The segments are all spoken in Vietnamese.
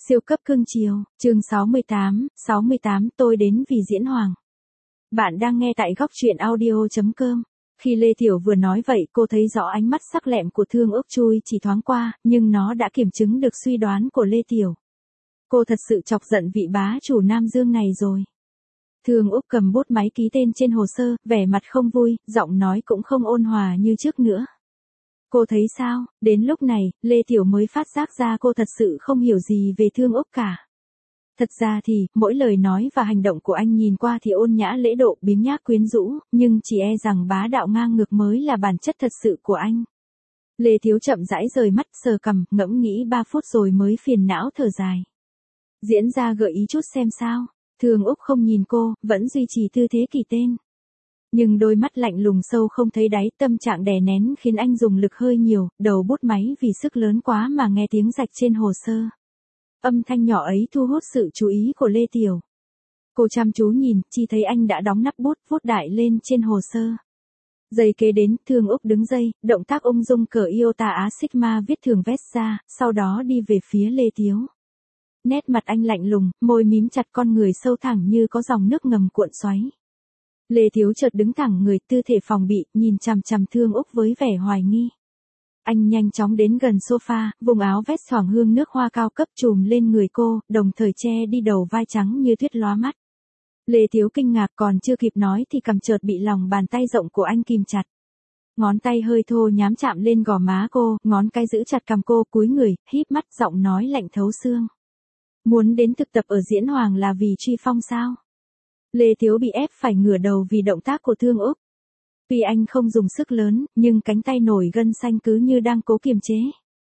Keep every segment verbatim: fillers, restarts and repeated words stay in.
Siêu cấp cưng chiều, chương sáu mươi tám, sáu mươi tám tôi đến vì Diễn Hoàng. Bạn đang nghe tại góc truyện audio chấm com. Khi Lê Tiểu vừa nói vậy cô thấy rõ ánh mắt sắc lẹm của Thương Úc chui chỉ thoáng qua, nhưng nó đã kiểm chứng được suy đoán của Lê Tiểu. Cô thật sự chọc giận vị bá chủ Nam Dương này rồi. Thương Úc cầm bút máy ký tên trên hồ sơ, vẻ mặt không vui, giọng nói cũng không ôn hòa như trước nữa. Cô thấy sao, đến lúc này, Lê Tiểu mới phát giác ra cô thật sự không hiểu gì về Thương Úc cả. Thật ra thì, mỗi lời nói và hành động của anh nhìn qua thì ôn nhã lễ độ biếng nhác quyến rũ, nhưng chỉ e rằng bá đạo ngang ngược mới là bản chất thật sự của anh. Lê Thiếu chậm rãi rời mắt sờ cằm, ngẫm nghĩ ba phút rồi mới phiền não thở dài. Diễn ra gợi ý chút xem sao. Thương Úc không nhìn cô, vẫn duy trì tư thế kỳ tên. Nhưng đôi mắt lạnh lùng sâu không thấy đáy, tâm trạng đè nén khiến anh dùng lực hơi nhiều, đầu bút máy vì sức lớn quá mà nghe tiếng rạch trên hồ sơ. Âm thanh nhỏ ấy thu hút sự chú ý của Lê Tiểu. Cô chăm chú nhìn, chỉ thấy anh đã đóng nắp bút, vuốt đại lên trên hồ sơ. Giây kế đến, Thương Úc đứng dậy, động tác ung dung cởi iota á sigma viết thường vest ra, sau đó đi về phía Lê Thiếu. Nét mặt anh lạnh lùng, môi mím chặt, con người sâu thẳng như có dòng nước ngầm cuộn xoáy. Lê Thiếu chợt đứng thẳng người, tư thể phòng bị, nhìn chằm chằm Thương Úc với vẻ hoài nghi. Anh nhanh chóng đến gần sofa, vùng áo vest thoảng hương nước hoa cao cấp trùm lên người cô, đồng thời che đi đầu vai trắng như tuyết lóa mắt. Lê Thiếu kinh ngạc, còn chưa kịp nói thì cằm chợt bị lòng bàn tay rộng của anh kìm chặt. Ngón tay hơi thô nhám chạm lên gò má cô, ngón cái giữ chặt cằm cô, cúi người, híp mắt, giọng nói lạnh thấu xương. Muốn đến thực tập ở Diễn Hoàng là vì truy phong sao? Lê Thiếu bị ép phải ngửa đầu vì động tác của Thương Úc. Tuy anh không dùng sức lớn, nhưng cánh tay nổi gân xanh cứ như đang cố kiềm chế.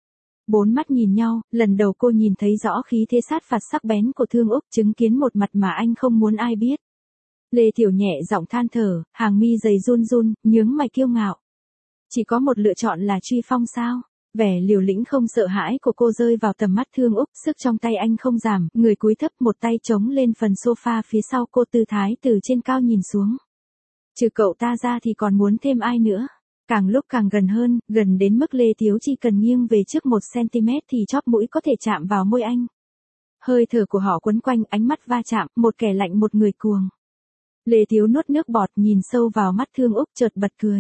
Bốn mắt nhìn nhau, lần đầu cô nhìn thấy rõ khí thế sát phạt sắc bén của Thương Úc, chứng kiến một mặt mà anh không muốn ai biết. Lê Tiểu nhẹ giọng than thở, hàng mi dày run run, nhướng mày kiêu ngạo. Chỉ có một lựa chọn là truy phong sao? Vẻ liều lĩnh không sợ hãi của cô rơi vào tầm mắt Thương Úc, sức trong tay anh không giảm, người cúi thấp, một tay chống lên phần sofa phía sau cô, tư thái từ trên cao nhìn xuống. Trừ cậu ta ra thì còn muốn thêm ai nữa? Càng lúc càng gần hơn, gần đến mức Lê Thiếu chỉ cần nghiêng về trước một xăng-ti-mét thì chóp mũi có thể chạm vào môi anh. Hơi thở của họ quấn quanh, ánh mắt va chạm, một kẻ lạnh một người cuồng. Lê Thiếu nuốt nước bọt, nhìn sâu vào mắt Thương Úc, chợt bật cười.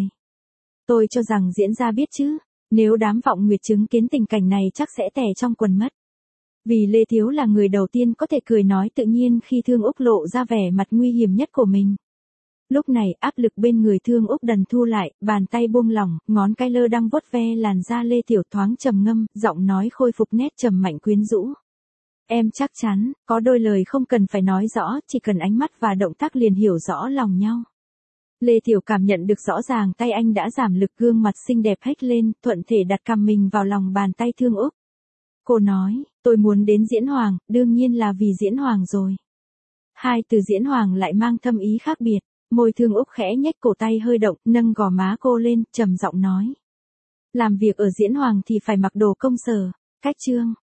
Tôi cho rằng diễn ra biết chứ. Nếu đám vọng nguyệt chứng kiến tình cảnh này chắc sẽ tè trong quần mất. Vì Lê Thiếu là người đầu tiên có thể cười nói tự nhiên khi Thương Úc lộ ra vẻ mặt nguy hiểm nhất của mình. Lúc này áp lực bên người Thương Úc dần thu lại, bàn tay buông lỏng, ngón cái lơ đang vuốt ve làn da Lê Tiểu, thoáng trầm ngâm, giọng nói khôi phục nét trầm mạnh quyến rũ. Em chắc chắn, có đôi lời không cần phải nói rõ, chỉ cần ánh mắt và động tác liền hiểu rõ lòng nhau. Lê Tiểu cảm nhận được rõ ràng tay anh đã giảm lực, gương mặt xinh đẹp hếch lên, thuận thể đặt cằm mình vào lòng bàn tay Thương Úc. Cô nói, tôi muốn đến Diễn Hoàng, đương nhiên là vì Diễn Hoàng rồi. Hai từ Diễn Hoàng lại mang thâm ý khác biệt, môi Thương Úc khẽ nhếch, cổ tay hơi động, nâng gò má cô lên, trầm giọng nói. Làm việc ở Diễn Hoàng thì phải mặc đồ công sở, cách chương.